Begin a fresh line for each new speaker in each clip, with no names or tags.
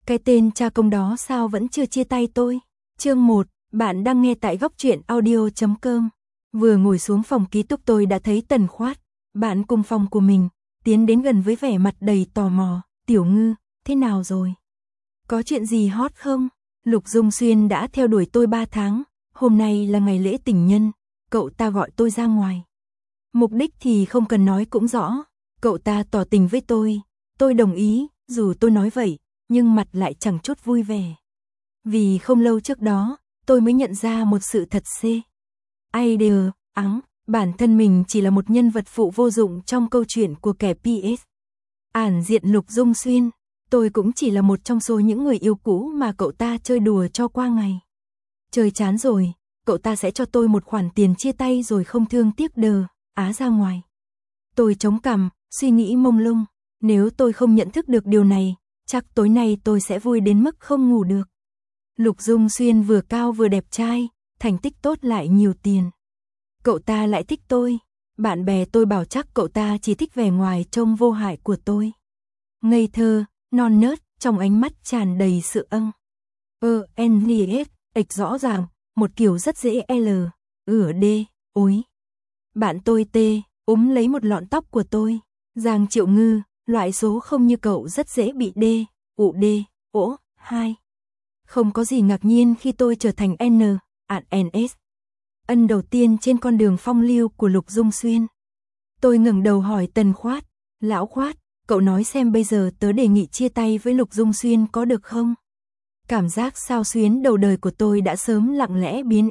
Cái tên cha công đó sao vẫn chưa chia tay tôi? Chương 1, bạn đang nghe tại góc truyện audio.com. Vừa ngồi xuống phòng ký túc tôi đã thấy Tần Khoát, bạn cùng phòng của mình, tiến đến gần với vẻ mặt đầy tò mò. Tiểu Ngư, thế nào rồi? Có chuyện gì hot không? Lục Dung Xuyên đã theo đuổi tôi 3 tháng, hôm nay là ngày lễ tình nhân, cậu ta gọi tôi ra ngoài. Mục đích thì không cần nói cũng rõ, cậu ta tỏ tình với tôi đồng ý, dù tôi nói vậy, nhưng mặt lại chẳng chút vui vẻ. Vì không lâu trước đó, tôi mới nhận ra một sự thật ai đều, bản thân mình chỉ là một nhân vật phụ vô dụng trong câu chuyện của kẻ PS. Ản diện Lục Dung Xuyên, tôi cũng chỉ là một trong số những người yêu cũ mà cậu ta chơi đùa cho qua ngày. Chơi chán rồi, cậu ta sẽ cho tôi một khoản tiền chia tay rồi không thương tiếc ra ngoài. Tôi chống cằm, suy nghĩ mông lung, nếu tôi không nhận thức được điều này, chắc tối nay tôi sẽ vui đến mức không ngủ được. Lục Dung Xuyên vừa cao vừa đẹp trai, thành tích tốt lại nhiều tiền. Cậu ta lại thích tôi, bạn bè tôi bảo chắc cậu ta chỉ thích vẻ ngoài trông vô hại của tôi. Ngây thơ, non nớt, trong ánh mắt tràn đầy sự rõ ràng, một kiểu rất dễ ối. Bạn tôi úm lấy một lọn tóc của tôi. Giang Triệu Ngư, loại số không như cậu rất dễ bị hai. Không có gì ngạc nhiên khi tôi trở thành NS. Ân đầu tiên trên con đường phong lưu của Lục Dung Xuyên. Tôi ngẩng đầu hỏi Tần Khoát, lão Khoát, cậu nói xem bây giờ tớ đề nghị chia tay với Lục Dung Xuyên có được không? Cảm giác sao xuyến đầu đời của tôi đã sớm lặng lẽ biến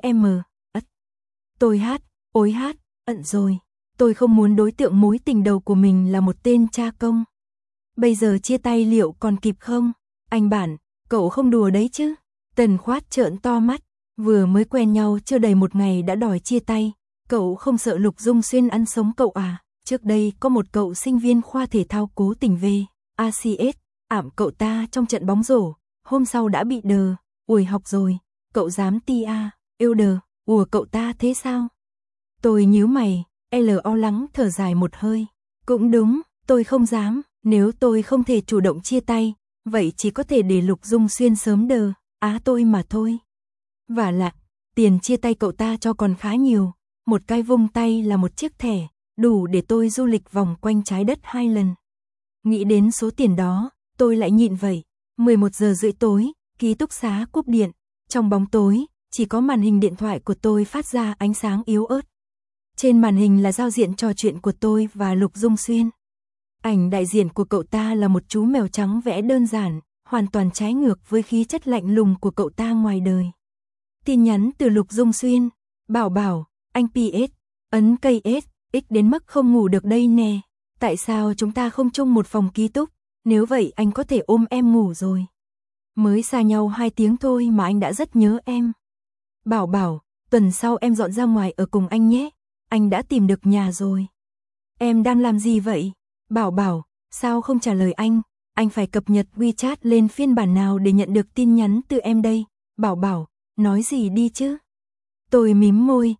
Tôi ận rồi. Tôi không muốn đối tượng mối tình đầu của mình là một tên cha công. Bây giờ chia tay liệu còn kịp không? Anh Bản, cậu không đùa đấy chứ? Tần Khoát trợn to mắt, vừa mới quen nhau chưa đầy một ngày đã đòi chia tay. Cậu không sợ Lục Dung Xuyên ăn sống cậu à? Trước đây có một cậu sinh viên khoa thể thao cố tình về ACS, ảm cậu ta trong trận bóng rổ, hôm sau đã bị học rồi, cậu dám yêu cậu ta thế sao? Tôi nhíu mày, lo lắng thở dài một hơi. Cũng đúng, tôi không dám, nếu tôi không thể chủ động chia tay, vậy chỉ có thể để Lục Dung Xuyên sớm tôi mà thôi. Và lại, tiền chia tay cậu ta cho còn khá nhiều, một cái vung tay là một chiếc thẻ, đủ để tôi du lịch vòng quanh trái đất 2 lần. Nghĩ đến số tiền đó, tôi lại nhịn vậy. 11 giờ rưỡi tối, ký túc xá cúp điện, trong bóng tối, chỉ có màn hình điện thoại của tôi phát ra ánh sáng yếu ớt. Trên màn hình là giao diện trò chuyện của tôi và Lục Dung Xuyên. Ảnh đại diện của cậu ta là một chú mèo trắng vẽ đơn giản, hoàn toàn trái ngược với khí chất lạnh lùng của cậu ta ngoài đời. Tin nhắn từ Lục Dung Xuyên, bảo, anh PS, ấn cây S, đến mức không ngủ được đây nè. Tại sao chúng ta không chung một phòng ký túc, nếu vậy anh có thể ôm em ngủ rồi. Mới xa nhau 2 tiếng thôi mà anh đã rất nhớ em. Bảo, tuần sau em dọn ra ngoài ở cùng anh nhé. Anh đã tìm được nhà rồi. Em đang làm gì vậy? Bảo, sao không trả lời anh phải cập nhật WeChat lên phiên bản nào để nhận được tin nhắn từ em đây. Bảo, nói gì đi chứ? Tôi mím môi,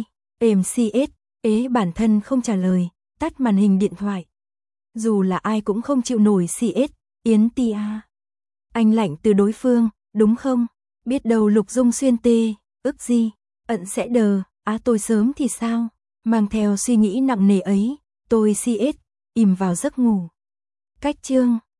bản thân không trả lời, tắt màn hình điện thoại. Dù là ai cũng không chịu nổi Yến tia. Anh lạnh từ đối phương, đúng không? Biết đâu Lục Dung Xuyên ức gì, ận sẽ tôi sớm thì sao? Mang theo suy nghĩ nặng nề ấy, tôi im vào giấc ngủ. Cách chương